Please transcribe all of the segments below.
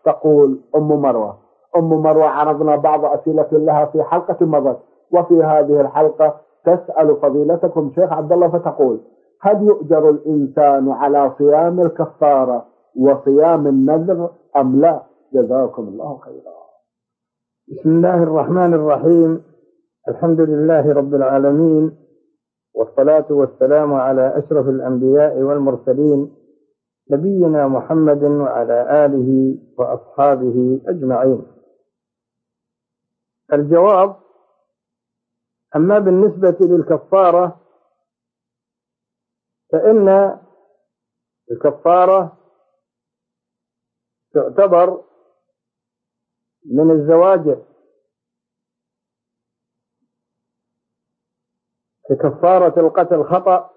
تقول أم مروة عرضنا بعض أسئلة لها في حلقة مضت، وفي هذه الحلقة تسأل فضيلتكم شيخ عبد الله فتقول: هل يؤجر الإنسان على صيام الكفارة وصيام النذر أم لا؟ جزاكم الله خيرا. بسم الله الرحمن الرحيم. الحمد لله رب العالمين، والصلاة والسلام على أشرف الأنبياء والمرسلين، نبينا محمد وعلى آله وأصحابه أجمعين. الجواب: أما بالنسبة للكفارة فإن الكفارة تعتبر من الزواجر، ككفارة القتل خطأ،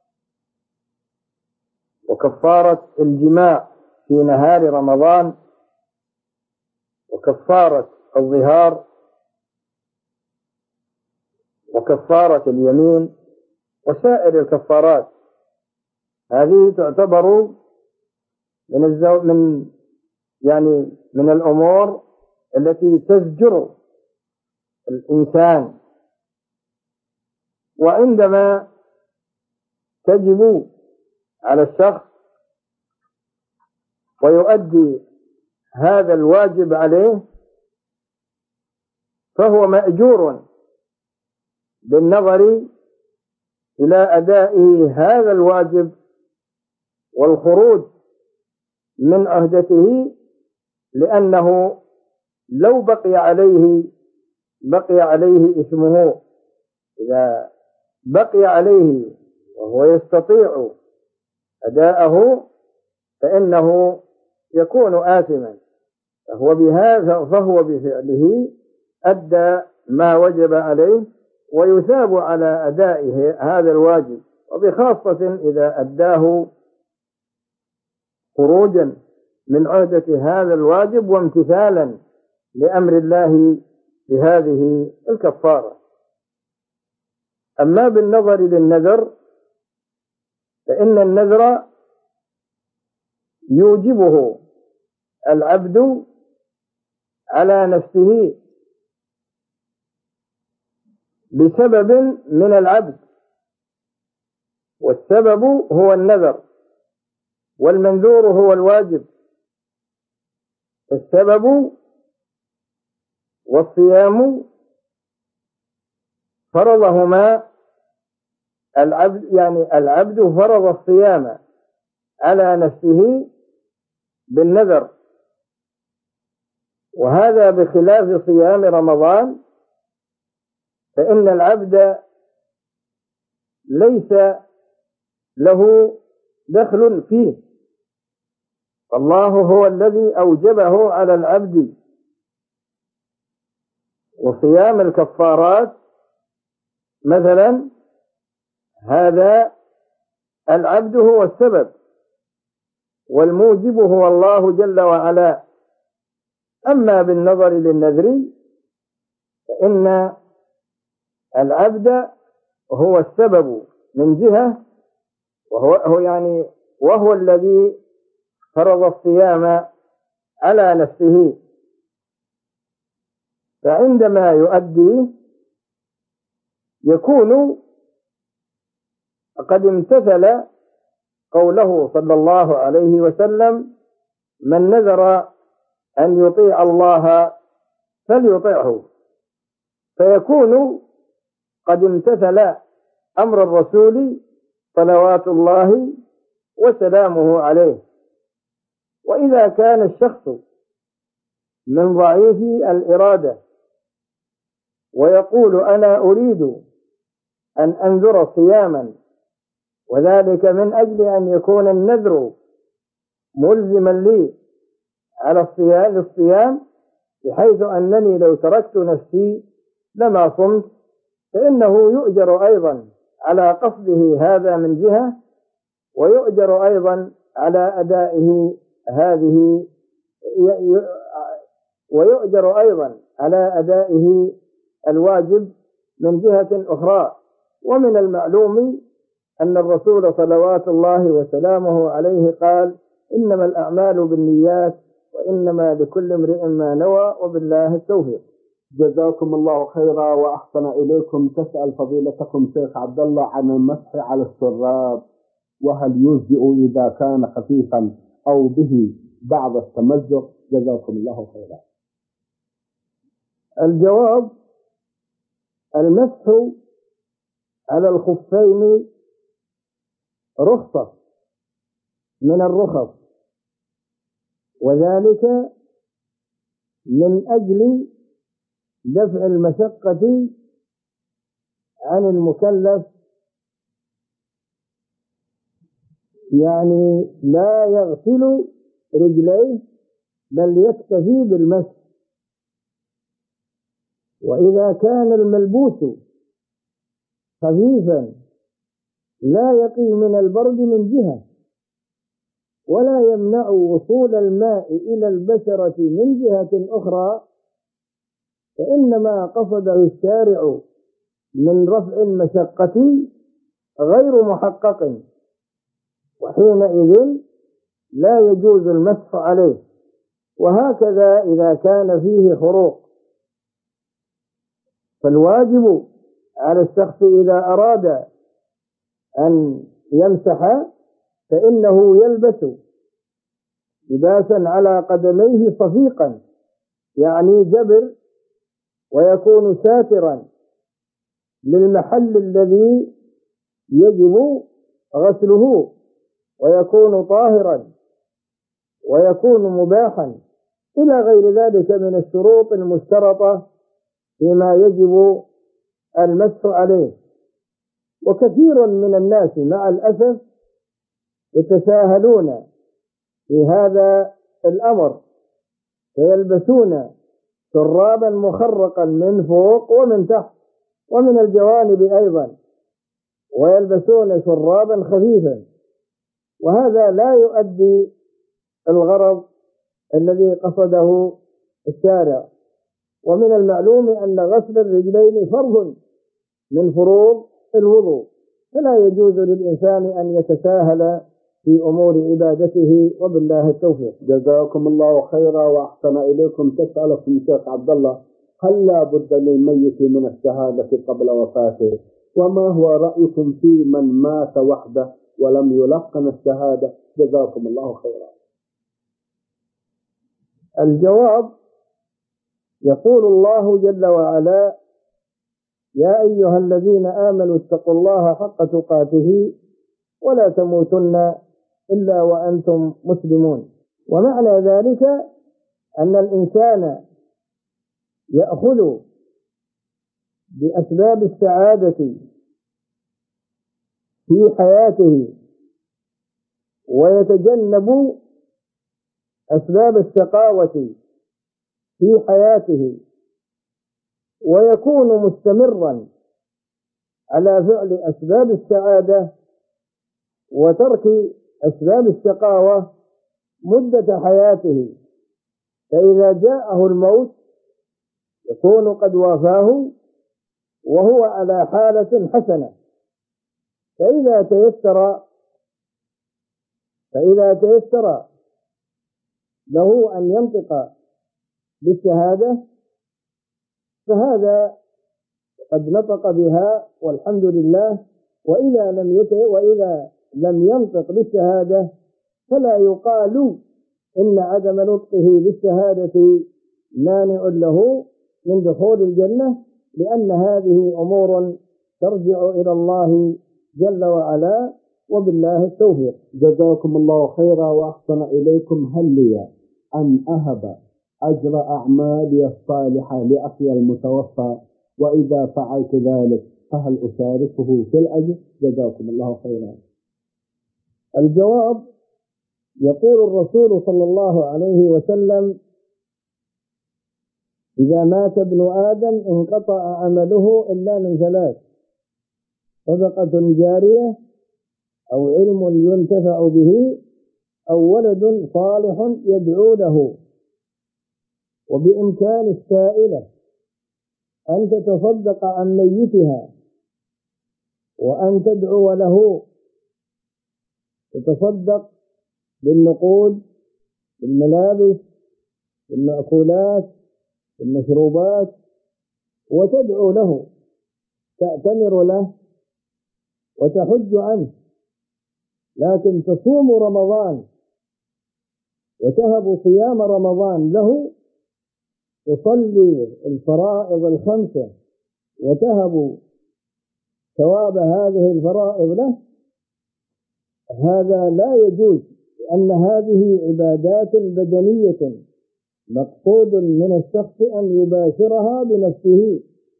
وكفارة الجماع في نهار رمضان، وكفارة الظهار، وكفارة اليمين، وسائر الكفارات. هذه تعتبر من الأمور التي تزجر الإنسان، وعندما تجب على الشخص ويؤدي هذا الواجب عليه فهو مأجور بالنظر إلى أدائه هذا الواجب والخروج من عهدته، لأنه لو بقي عليه اسمه. إذا بقي عليه وهو يستطيع أداءه فإنه يكون آثما، فهو بفعله أدى ما وجب عليه ويثاب على أدائه هذا الواجب، وبخاصة إذا أداه خروجا من عهدة هذا الواجب وامتثالا لأمر الله بهذه الكفارة. أما بالنظر للنذر فإن النذر يوجبه العبد على نفسه بسبب من العبد، والسبب هو النذر، والمنذور هو الواجب. السبب والصيام فرضهما العبد، العبد فرض الصيام على نفسه بالنذر، وهذا بخلاف صيام رمضان، فإن العبد ليس له دخل فيه، فالله هو الذي أوجبه على العبد. وصيام الكفارات مثلا هذا العبد هو السبب، والموجب هو الله جل وعلا. أما بالنظر للنذر فإن العبد هو السبب من جهة، وهو الذي فرض الصيام على نفسه، فعندما يؤديه يكون قد امتثل قوله صلى الله عليه وسلم: من نذر أن يطيع الله فليطيعه، فيكون قد امتثل أمر الرسول صلوات الله وسلامه عليه. وإذا كان الشخص من ضعيف الإرادة ويقول: أنا أريد أن أنذر صياما، وذلك من أجل أن يكون النذر ملزما لي على الصيام، بحيث أنني لو تركت نفسي لما صمت، فإنه يؤجر أيضا على قصده هذا من جهة، ويؤجر أيضا على أدائه ويؤجر أيضا على أدائه الواجب من جهة أخرى. ومن المعلوم أن الرسول صلوات الله وسلامه عليه قال: إنما الأعمال بالنيات وإنما لكل امرئ ما نوى، وبالله التوفيق. جزاكم الله خيرا وأحسن إليكم. تسأل فضيلتكم شيخ عبد الله عن المسح على الشراب، وهل يجزئ إذا كان خفيفا أو به بعض التمزق؟ جزاكم الله خيرا. الجواب: المسح على الخفين رخصة من الرخص، وذلك من أجل دفع المشقة عن المكلف، يعني لا يغسل رجليه بل يكتفي بالمسح. وإذا كان الملبوس خفيفا لا يقي من البرد من جهة، ولا يمنع وصول الماء إلى البشرة من جهة أخرى، فإنما قصده الشارع من رفع المشقة غير محقق، وحينئذ لا يجوز المسح عليه. وهكذا إذا كان فيه خروق، فالواجب على الشخص إذا أراد أن يمسح فإنه يلبس لباسا على قدميه صفيقا، يعني جبر، ويكون ساترا للمحل الذي يجب غسله، ويكون طاهرا، ويكون مباحا، إلى غير ذلك من الشروط المشترطة فيما يجب المسح عليه. وكثير من الناس مع الأسف يتساهلون في هذا الأمر، فيلبسون شرابا مخرقا من فوق ومن تحت ومن الجوانب أيضا، ويلبسون شرابا خفيفا، وهذا لا يؤدي الغرض الذي قصده الشارع. ومن المعلوم أن غسل الرجلين فرض من فروض الوضوء، فلا يجوز للإنسان أن يتساهل في أمور عبادته، وبالله التوفيق. جزاكم الله خيرا وأحسن إليكم. تسألكم شيخ عبد الله: هل لا بد للميت من الشهادة قبل وفاته؟ وما هو رأيكم في من مات وحده ولم يلقن الشهادة؟ جزاكم الله خيرا. الجواب: يقول الله جل وعلا: يا أيها الذين آمنوا اتقوا الله حق تقاته ولا تموتن إلا وأنتم مسلمون. ومعنى ذلك أن الإنسان يأخذ بأسباب السعادة في حياته، ويتجنب أسباب الشقاوة في حياته، ويكون مستمرا على فعل أسباب السعادة وترك أسباب الشقاوة مدة حياته، فإذا جاءه الموت يكون قد وافاه وهو على حالة حسنة. فإذا تيسر له أن ينطق بالشهادة فهذا قد نطق بها والحمد لله. وإذا لم ينطق بالشهادة فلا يقال إن عدم نطقه بالشهادة مانع له من دخول الجنة، لأن هذه أمور ترجع إلى الله جل وعلا، وبالله التوفيق. جزاكم الله خيرا وأحسن إليكم. هل لي أن أهب أجر أعمالي الصالحة لأخي المتوفى؟ وإذا فعلت ذلك فهل أشاركه في الأجر؟ جزاكم الله خيرا. الجواب: يقول الرسول صلى الله عليه وسلم: إذا مات ابن آدم انقطع عمله إلا من ثلاث: صدقة جارية، أو علم ينتفع به، أو ولد صالح يدعو له. وبإمكان السائلة أن تتصدق عن ميتها وأن تدعو له، تتصدق بالنقود، بالملابس، في المأكولات في المشروبات، وتدعو له، تأتمر له وتحج عنه. لكن تصوم رمضان وتهب صيام رمضان له، تصلي الفرائض الخمسة وتهب ثواب هذه الفرائض له، هذا لا يجوز، لأن هذه عبادات بدنية مقصود من الشخص أن يباشرها بنفسه.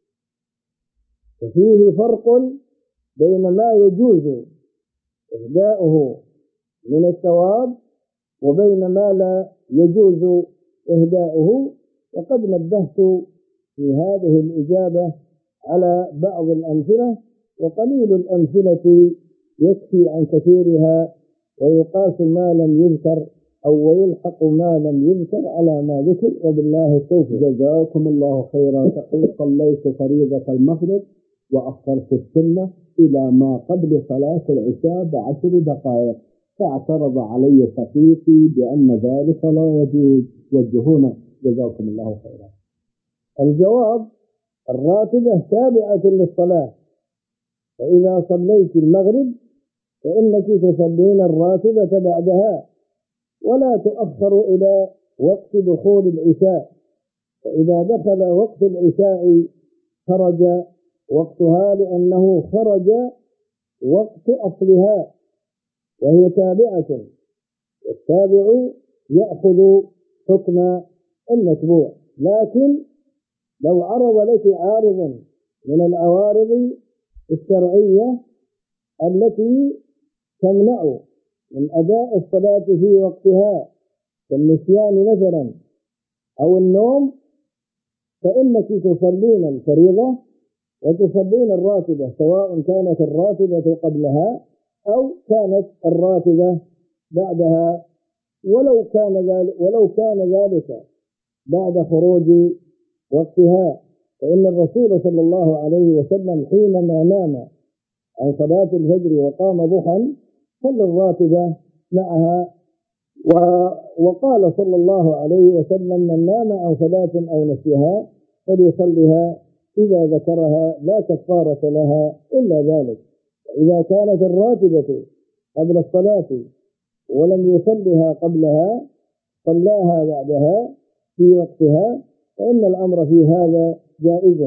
ففيه فرق بين ما يجوز إهداؤه من الثواب وبين ما لا يجوز إهداؤه. وقد نبهت في هذه الإجابة على بعض الأمثلة، وقليل الأمثلة يكفي عن كثيرها، ويقاس ما لم يذكر أو ويلحق ما لم يذكر على ما ذكر، وبالله التوفيق. جزاكم الله خيرا. صليت فريضة المغرب وأخرت السنة إلى ما قبل صلاة العشاء ب10 دقائق، فاعترض علي شقيقي بأن ذلك لا يجوز، وجهونا جزاكم الله خيرا. الجواب: الراتبة تابعة للصلاة، فإذا صليت المغرب فإنك تصلين الراتبة بعدها، ولا تؤخر إلى وقت دخول العشاء. فإذا دخل وقت العشاء خرج وقتها، لأنه خرج وقت أصلها، وهي تابعة، والتابع يأخذ حكم المتبوع. لكن لو عرض لك عارض من العوارض الشرعية التي تمنع من أداء الصلاة في وقتها، كالنسيان مثلا أو النوم، فإنك تصلين الفريضة وتصلين الراتبة، سواء كانت الراتبة قبلها أو كانت الراتبة بعدها، ولو كان ذلك بعد خروج وقتها. فإن الرسول صلى الله عليه وسلم حينما نام عن صلاة الفجر وقام ضحى صلى الراتبة معها، وقال صلى الله عليه وسلم: من نام عن صلاة أو نسيها فليصلها إذا ذكرها، لا كفارة لها إلا ذلك. إذا كانت الراتبة قبل الصلاة ولم يصلها قبلها، صلاها بعدها في وقتها، فإن الأمر في هذا جائز.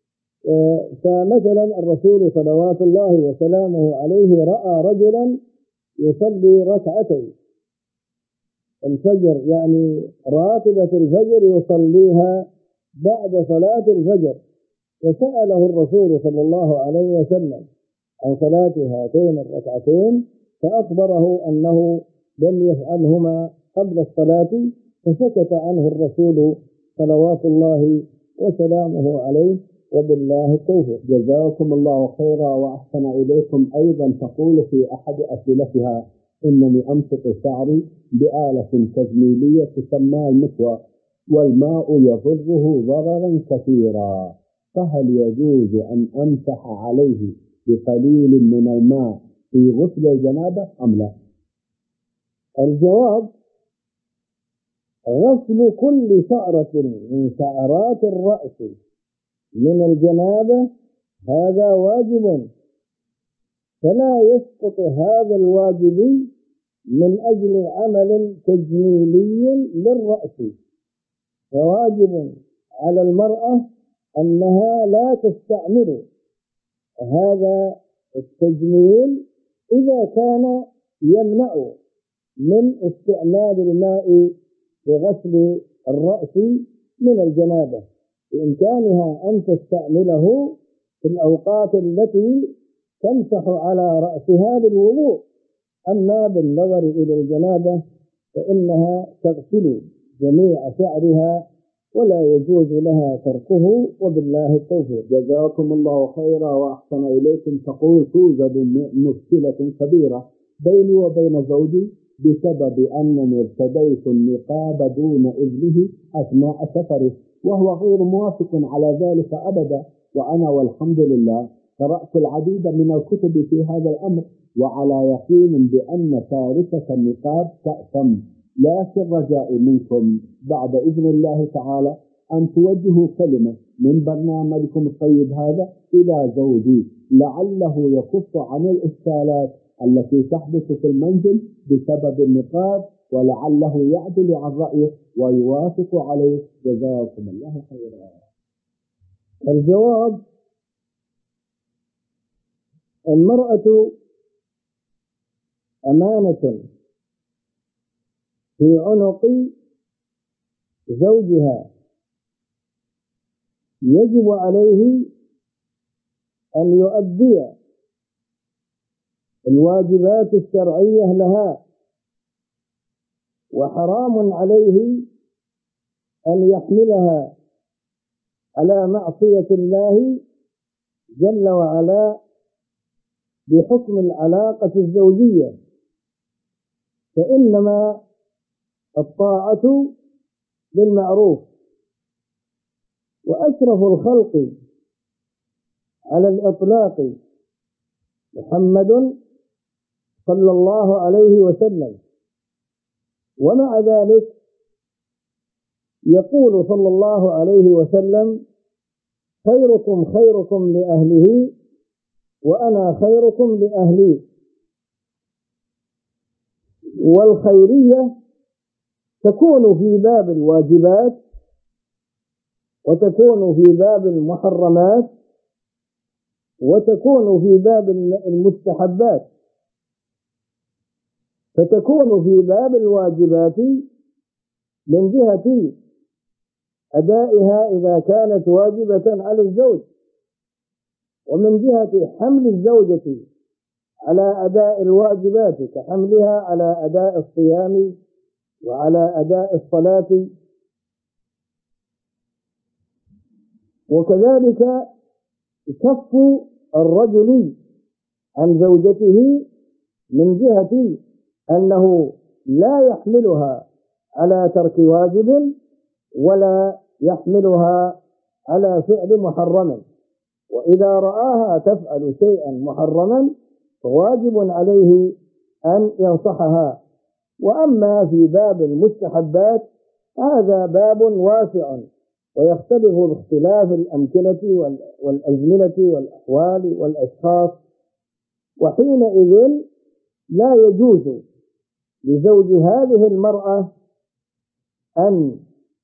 فمثلا الرسول صلوات الله وسلامه عليه رأى رجلا يصلي ركعتين الفجر، يعني راتبة الفجر يصليها بعد صلاة الفجر، فسأله الرسول صلى الله عليه وسلم عن صلاة هاتين الركعتين، فأخبره أنه لم يفعلهما قبل الصلاة، فسكت عنه الرسول صلوات الله وسلامه عليه، وبالله التوفيق. جزاكم الله خيرا وأحسن إليكم. أيضا تقول في أحد أسئلتها: إنني أمسك شعري بآلة تجميلية تسمى المكوى، والماء يضره ضررا كثيرا، فهل يجوز أن أمسح عليه بقليل من الماء في غسل الجنابة أم لا؟ الجواب: غسل كل شعرة من شعرات الرأس من الجنابة هذا واجب، فلا يسقط هذا الواجب من أجل عمل تجميلي للرأس. فواجب على المرأة أنها لا تستعمل هذا التجميل إذا كان يمنع من استعمال الماء لغسل الرأس من الجنابة، بإمكانها أن تستعمله في الأوقات التي تمسح على رأسها للوضوء. أما بالنظر إلى الجنابة فإنها تغسل جميع شعرها ولا يجوز لها تركه، وبالله التوفيق. جزاكم الله خيرا وأحسن إليكم. تقول: توجد مشكلة كبيرة بيني وبين زوجي بسبب أنني ارتديت النقاب دون إذنه أثناء سفره، وهو غير موافق على ذلك أبدا، وأنا والحمد لله قرأت العديد من الكتب في هذا الأمر، وعلى يقين بأن تاركة النقاب تأثم، لكن رجائي منكم بعد إذن الله تعالى أن توجهوا كلمة من برنامجكم الطيب هذا إلى زوجي، لعله يكف عن الإشكالات التي تحدث في المنزل بسبب النقاش، ولعله يعدل عن رأيه ويوافق عليه. جزاكم الله خيرا. الجواب: المرأة أمانة في عنق زوجها، يجب عليه أن يؤدي الواجبات الشرعية لها، وحرام عليه أن يحملها على معصية الله جل وعلا بحكم العلاقة الزوجية، فإنما الطاعة بالمعروف. وأشرف الخلق على الإطلاق محمد صلى الله عليه وسلم، ومع ذلك يقول صلى الله عليه وسلم: خيركم خيركم لأهله وأنا خيركم لأهلي. والخيرية تكون في باب الواجبات، وتكون في باب المحرمات، وتكون في باب المستحبات. فتكون في باب الواجبات من جهة أدائها إذا كانت واجبة على الزوج، ومن جهة حمل الزوجة على أداء الواجبات كحملها على أداء الصيام وعلى أداء الصلاة. وكذلك كف الرجل عن زوجته من جهة أنه لا يحملها على ترك واجب ولا يحملها على فعل محرم، وإذا رآها تفعل شيئا محرما فواجب عليه أن ينصحها. وأما في باب المستحبات هذا باب واسع، ويختلف باختلاف الأمكنة والأزمنة والأحوال والأشخاص، وحينئذ لا يجوز لزوج هذه المرأة أن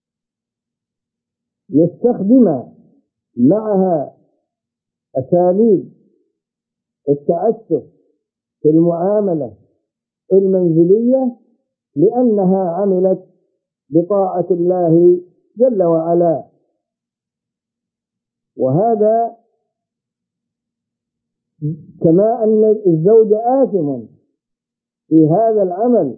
يستخدم معها أساليب التعسف في المعاملة المنزلية، لأنها عملت بطاعة الله جل وعلا. وهذا كما أن الزوج آثم في هذا العمل،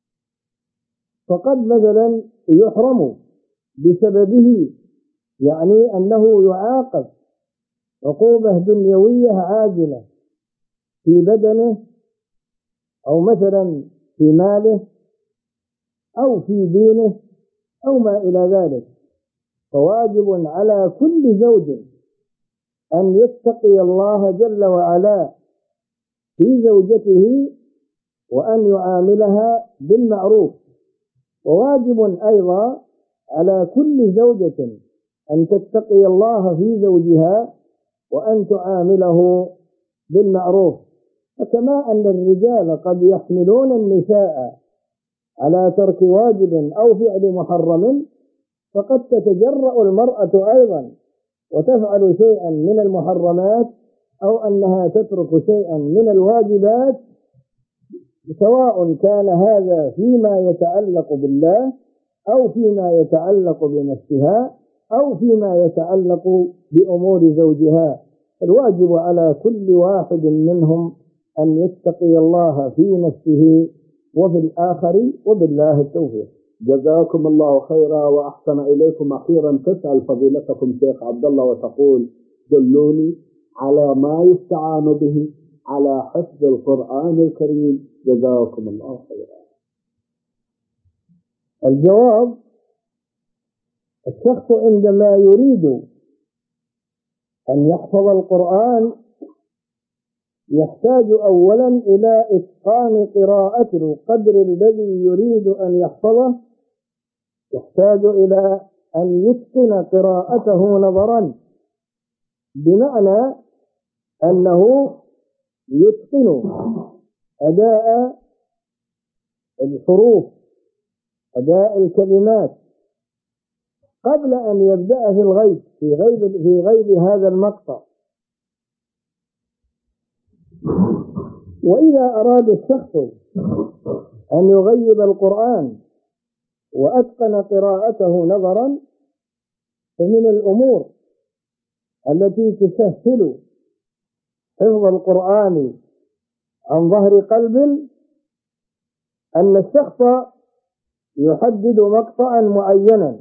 فقد مثلا يحرم بسببه، يعني أنه يعاقب عقوبة دنيوية عاجلة في بدنه أو مثلا في ماله أو في دينه أو ما إلى ذلك. فواجب على كل زوج أن يتقي الله جل وعلا في زوجته وأن يعاملها بالمعروف. وواجب أيضا على كل زوجة أن تتقي الله في زوجها وأن تعامله بالمعروف. فكما أن الرجال قد يحملون النساء على ترك واجب أو فعل محرم، فقد تتجرأ المرأة أيضا وتفعل شيئا من المحرمات أو أنها تترك شيئا من الواجبات، سواء كان هذا فيما يتعلق بالله أو فيما يتعلق بنفسها أو فيما يتعلق بأمور زوجها. الواجب على كل واحد منهم أن يتقي الله في نفسه وفي الآخر، وبالله التوفيق. جزاكم الله خيرا وأحسن إليكم. أخيرا تسأل فضيلتكم شيخ عبد الله وتقول: دلوني على ما يستعان به على حفظ القرآن الكريم. جزاكم الله خيرا. الجواب: الشخص عندما يريد أن يحفظ القرآن يحتاج أولا إلى إتقان قراءة القدر الذي يريد أن يحفظه، يحتاج إلى أن يتقن قراءته نظرا، بمعنى أنه يتقن أداء الحروف، أداء الكلمات، قبل أن يبدأ في غيب هذا المقطع. وإذا أراد الشخص أن يغيب القرآن وأتقن قراءته نظرا، فمن الأمور التي تسهل حفظ القرآن عن ظهر قلب أن الشخص يحدد مقطعا معينا،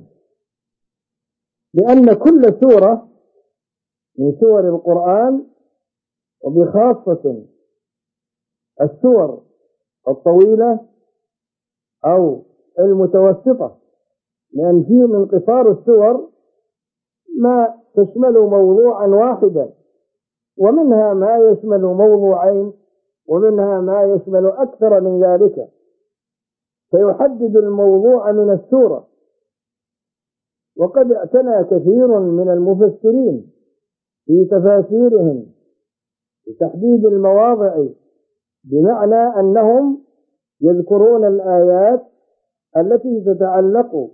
لأن كل سورة من سور القرآن، وبخاصة السور الطويلة أو المتوسطة، لأن فيه من قصار السور ما تشمل موضوعا واحدا، ومنها ما يشمل موضوعين، ومنها ما يشمل أكثر من ذلك، فيحدد الموضوع من السورة. وقد اعتنى كثير من المفسرين في تفاسيرهم بتحديد المواضع، بمعنى أنهم يذكرون الآيات التي تتعلق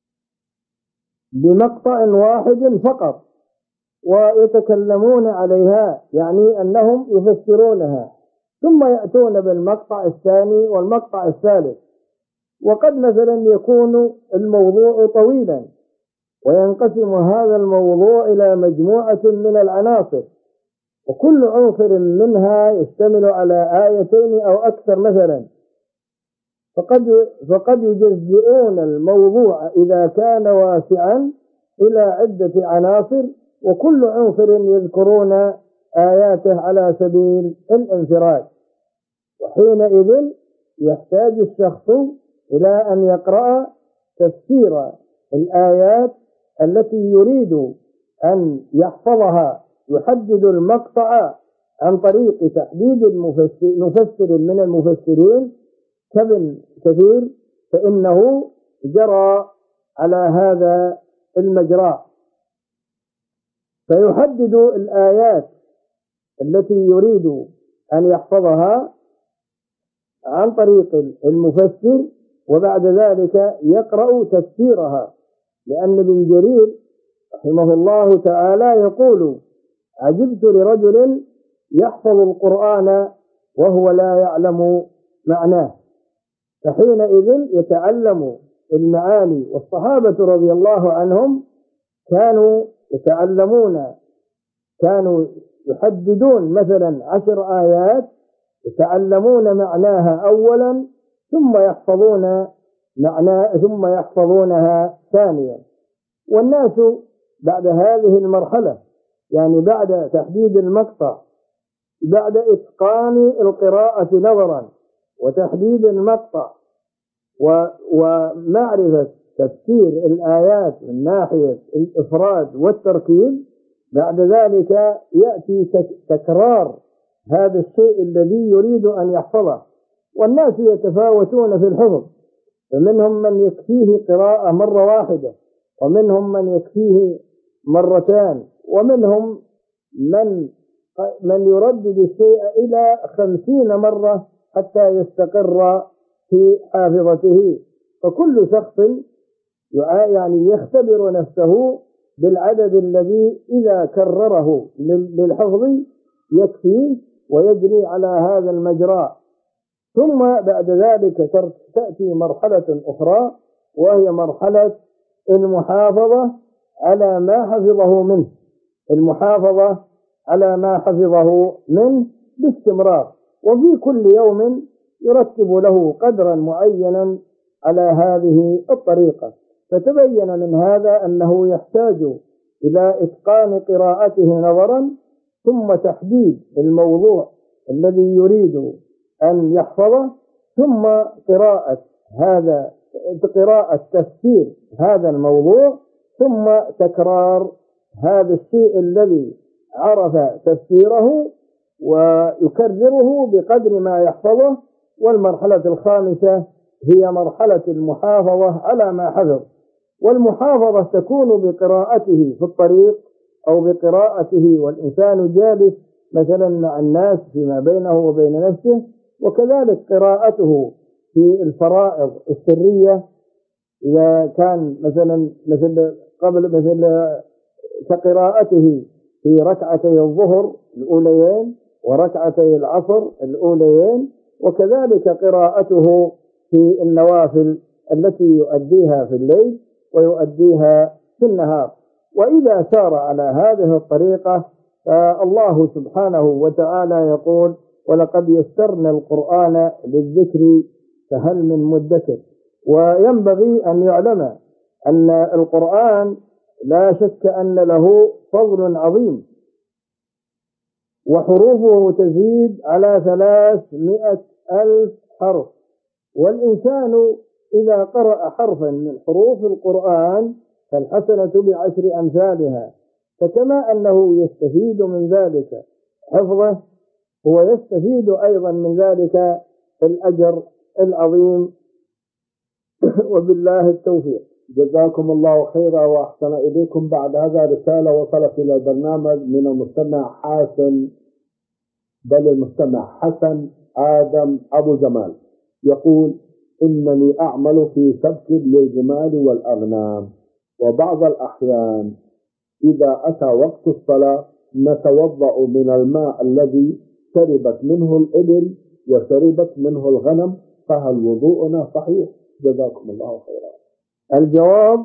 بمقطع واحد فقط ويتكلمون عليها، يعني أنهم يفسرونها، ثم يأتون بالمقطع الثاني والمقطع الثالث. وقد مثلا يكون الموضوع طويلا وينقسم هذا الموضوع إلى مجموعة من العناصر، وكل عنصر منها يشتمل على آيتين أو أكثر مثلا، فقد يجزئون الموضوع إذا كان واسعا إلى عدة عناصر، وكل عنصر يذكرون آياته على سبيل الانفراد. وحينئذ يحتاج الشخص إلى أن يقرأ تفسير الآيات التي يريد أن يحفظها، يحدد المقطع عن طريق تحديد مفسر من المفسرين كابن كثير، فإنه جرى على هذا المجرى، فيحدد الآيات التي يريد أن يحفظها عن طريق المفسر، وبعد ذلك يقرأ تفسيرها. لأن ابن جرير رحمه الله تعالى يقول: عجبت لرجل يحفظ القرآن وهو لا يعلم معناه. فحينئذ يتعلم المعاني. والصحابة رضي الله عنهم كانوا يتعلمون، كانوا يحددون مثلا 10 آيات يتعلمون معناها أولا، ثم يحفظونها ثانيا. والناس بعد هذه المرحلة، يعني بعد تحديد المقطع، بعد إتقان القراءة نظرا وتحديد المقطع ومعرفة تفسير الآيات من ناحية الإفراد والتركيب، بعد ذلك يأتي تكرار هذا الشيء الذي يريد أن يحفظه. والناس يتفاوتون في الحفظ، فمنهم من يكفيه قراءة مرة واحدة، ومنهم من يكفيه مرتان، ومنهم من يردد الشيء إلى 50 مرة حتى يستقر في حافظته. فكل شخص يعني يختبر نفسه بالعدد الذي إذا كرره للحفظ يكفيه ويجري على هذا المجرى. ثم بعد ذلك تأتي مرحلة أخرى، وهي مرحلة المحافظة على ما حفظه منه، المحافظة على ما حفظه منه باستمرار، وفي كل يوم يرتب له قدرا معينا على هذه الطريقة. فتبين من هذا أنه يحتاج إلى إتقان قراءته نظرا، ثم تحديد الموضوع الذي يريد أن يحفظه، ثم قراءة تفسير هذا الموضوع، ثم تكرار هذا الشيء الذي عرف تفسيره، ويكرره بقدر ما يحفظه. والمرحلة الخامسة هي مرحلة المحافظة على ما حفظ، والمحافظة تكون بقراءته في الطريق أو بقراءته والإنسان جالس مثلا مع الناس فيما بينه وبين نفسه، وكذلك قراءته في الفرائض السرية إذا كان مثل قبل كقراءته في ركعتي الظهر الأوليين وركعتي العصر الأوليين، وكذلك قراءته في النوافل التي يؤديها في الليل ويؤديها في النهار. وإذا سار على هذه الطريقة فالله سبحانه وتعالى يقول: ولقد يسرنا القرآن للذكر فهل من مدكر. وينبغي أن يعلم أن القرآن لا شك أن له فضل عظيم، وحروفه تزيد على 300,000 حرف، والإنسان إذا قرأ حرفا من حروف القرآن فالحسنة ب10 أمثالها. فكما أنه يستفيد من ذلك حفظه، هو يستفيد أيضا من ذلك الأجر العظيم. وبالله التوفيق. جزاكم الله خيرا وأحسن إليكم. بعد هذا رسالة وصلت إلى البرنامج من المستمع حسن آدم أبو جمال، يقول: إنني أعمل في سبك للجمال والأغنام، وبعض الأحيان إذا أتى وقت الصلاة نتوضأ من الماء الذي شربت منه الإبل وشربت منه الغنم، فهل وضوءنا صحيح؟ جزاكم الله خيرا. الجواب: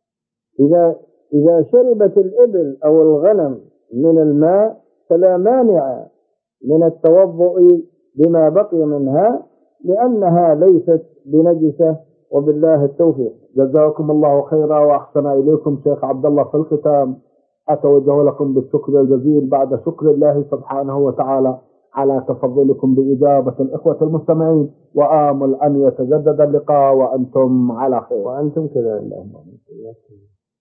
إذا شربت الإبل أو الغنم من الماء فلا مانع من التوضؤ بما بقي منها، لأنها ليست بنجسة. وبالله التوفيق. جزاكم الله خيرا وأحسن إليكم شيخ عبد الله. في الختام أتوجه لكم بالشكر الجزيل بعد شكر الله سبحانه وتعالى على تفضلكم بإجابة الإخوة المستمعين، وآمل أن يتجدد اللقاء وأنتم على خير. وأنتم كذلك.